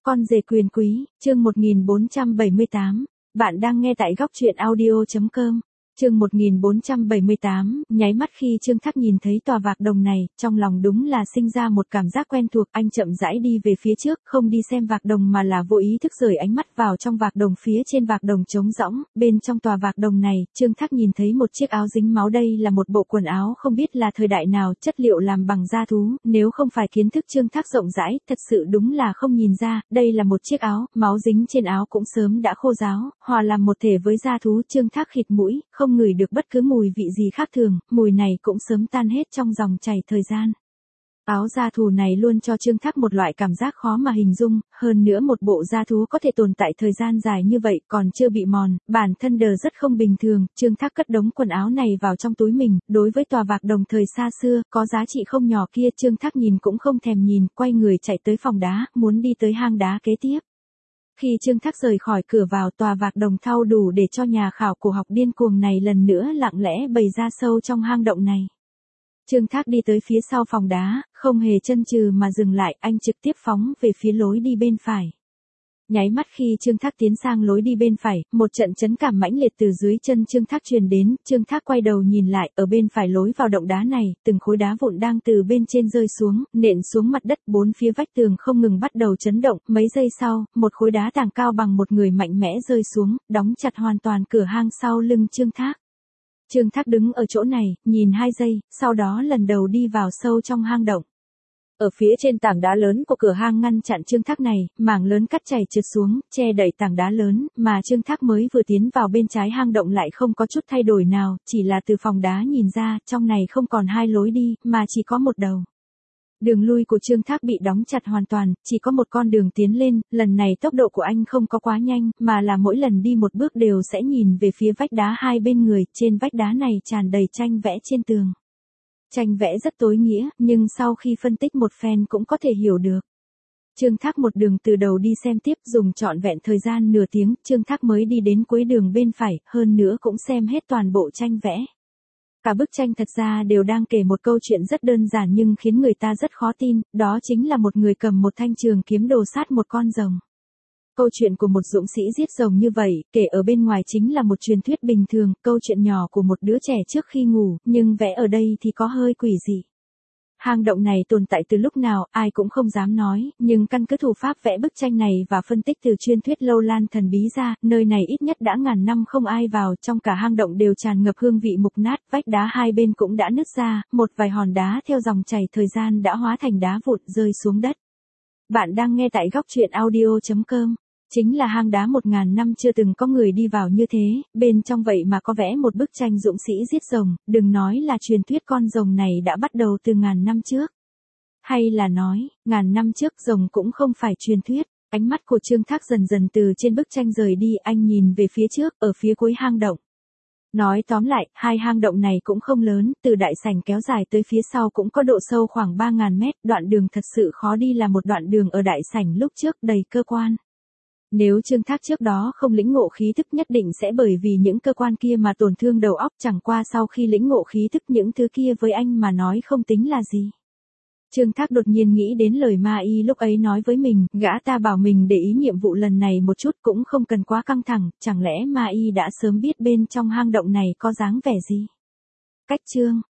Con rể quyền quý, chương 1478. Bạn đang nghe tại góc truyện audio.com. Chương 1478, nháy mắt khi Trương Thác nhìn thấy tòa vạc đồng này, trong lòng đúng là sinh ra một cảm giác quen thuộc. Anh chậm rãi đi về phía trước, không đi xem vạc đồng mà là vô ý thức rời ánh mắt vào trong vạc đồng. Phía trên vạc đồng trống rỗng, bên trong tòa vạc đồng này, Trương Thác nhìn thấy một chiếc áo dính máu. Đây là một bộ quần áo không biết là thời đại nào, chất liệu làm bằng da thú, nếu không phải kiến thức Trương Thác rộng rãi, thật sự đúng là không nhìn ra. Đây là một chiếc áo, máu dính trên áo cũng sớm đã khô ráo, hòa làm một thể với da thú. Trương Thác khịt mũi, không ngửi được bất cứ mùi vị gì khác thường, mùi này cũng sớm tan hết trong dòng chảy thời gian. Áo da thú này luôn cho Trương Thác một loại cảm giác khó mà hình dung, hơn nữa một bộ da thú có thể tồn tại thời gian dài như vậy còn chưa bị mòn, bản thân đờ rất không bình thường. Trương Thác cất đống quần áo này vào trong túi mình, đối với tòa vạc đồng thời xa xưa, có giá trị không nhỏ kia Trương Thác nhìn cũng không thèm nhìn, quay người chạy tới phòng đá, muốn đi tới hang đá kế tiếp. Khi Trương Thác rời khỏi cửa vào, tòa vạc đồng thau đủ để cho nhà khảo cổ học điên cuồng này lần nữa lặng lẽ bày ra sâu trong hang động này. Trương Thác đi tới phía sau phòng đá, không hề chần chừ mà dừng lại, anh trực tiếp phóng về phía lối đi bên phải. Nháy mắt khi Trương Thác tiến sang lối đi bên phải, một trận chấn cảm mãnh liệt từ dưới chân Trương Thác truyền đến. Trương Thác quay đầu nhìn lại, ở bên phải lối vào động đá này, từng khối đá vụn đang từ bên trên rơi xuống, nện xuống mặt đất. Bốn phía vách tường không ngừng bắt đầu chấn động. Mấy giây sau, một khối đá tảng cao bằng một người mạnh mẽ rơi xuống, đóng chặt hoàn toàn cửa hang sau lưng Trương Thác. Trương Thác đứng ở chỗ này, nhìn 2 giây, sau đó lần đầu đi vào sâu trong hang động. Ở phía trên tảng đá lớn của cửa hang ngăn chặn Trương Thác này, mảng lớn cát chảy trượt xuống, che đậy tảng đá lớn, mà Trương Thác mới vừa tiến vào bên trái hang động lại không có chút thay đổi nào, chỉ là từ phòng đá nhìn ra, trong này không còn 2 lối đi, mà chỉ có một đầu. Đường lui của Trương Thác bị đóng chặt hoàn toàn, chỉ có một con đường tiến lên. Lần này tốc độ của anh không có quá nhanh, mà là mỗi lần đi một bước đều sẽ nhìn về phía vách đá hai bên người. Trên vách đá này tràn đầy tranh vẽ trên tường. Tranh vẽ rất tối nghĩa, nhưng sau khi phân tích một phen cũng có thể hiểu được. Trương Thác một đường từ đầu đi xem tiếp, dùng trọn vẹn thời gian nửa tiếng, Trương Thác mới đi đến cuối đường bên phải, hơn nữa cũng xem hết toàn bộ tranh vẽ. Cả bức tranh thật ra đều đang kể một câu chuyện rất đơn giản nhưng khiến người ta rất khó tin, đó chính là một người cầm một thanh trường kiếm đồ sát một con rồng. Câu chuyện của một dũng sĩ giết rồng như vậy, kể ở bên ngoài chính là một truyền thuyết bình thường, câu chuyện nhỏ của một đứa trẻ trước khi ngủ, nhưng vẽ ở đây thì có hơi quỷ dị. Hang động này tồn tại từ lúc nào, ai cũng không dám nói, nhưng căn cứ thủ pháp vẽ bức tranh này và phân tích từ truyền thuyết lâu lan thần bí ra, nơi này ít nhất đã ngàn năm không ai vào, trong cả hang động đều tràn ngập hương vị mục nát, vách đá hai bên cũng đã nứt ra, một vài hòn đá theo dòng chảy thời gian đã hóa thành đá vụn rơi xuống đất. Bạn đang nghe tại góc truyện audio.com. Chính là hang đá 1000 năm chưa từng có người đi vào như thế, bên trong vậy mà có vẽ một bức tranh dũng sĩ giết rồng, đừng nói là truyền thuyết con rồng này đã bắt đầu từ ngàn năm trước. Hay là nói, ngàn năm trước rồng cũng không phải truyền thuyết. Ánh mắt của Trương Thác dần dần từ trên bức tranh rời đi, anh nhìn về phía trước, ở phía cuối hang động. Nói tóm lại, hai hang động này cũng không lớn, từ đại sảnh kéo dài tới phía sau cũng có độ sâu khoảng 3000 mét, đoạn đường thật sự khó đi là một đoạn đường ở đại sảnh lúc trước đầy cơ quan. Nếu Trương Thác trước đó không lĩnh ngộ khí thức nhất định sẽ bởi vì những cơ quan kia mà tổn thương đầu óc, chẳng qua sau khi lĩnh ngộ khí thức những thứ kia với anh mà nói không tính là gì. Trương Thác đột nhiên nghĩ đến lời Ma Y lúc ấy nói với mình, gã ta bảo mình để ý nhiệm vụ lần này một chút cũng không cần quá căng thẳng, chẳng lẽ Ma Y đã sớm biết bên trong hang động này có dáng vẻ gì? Cách chương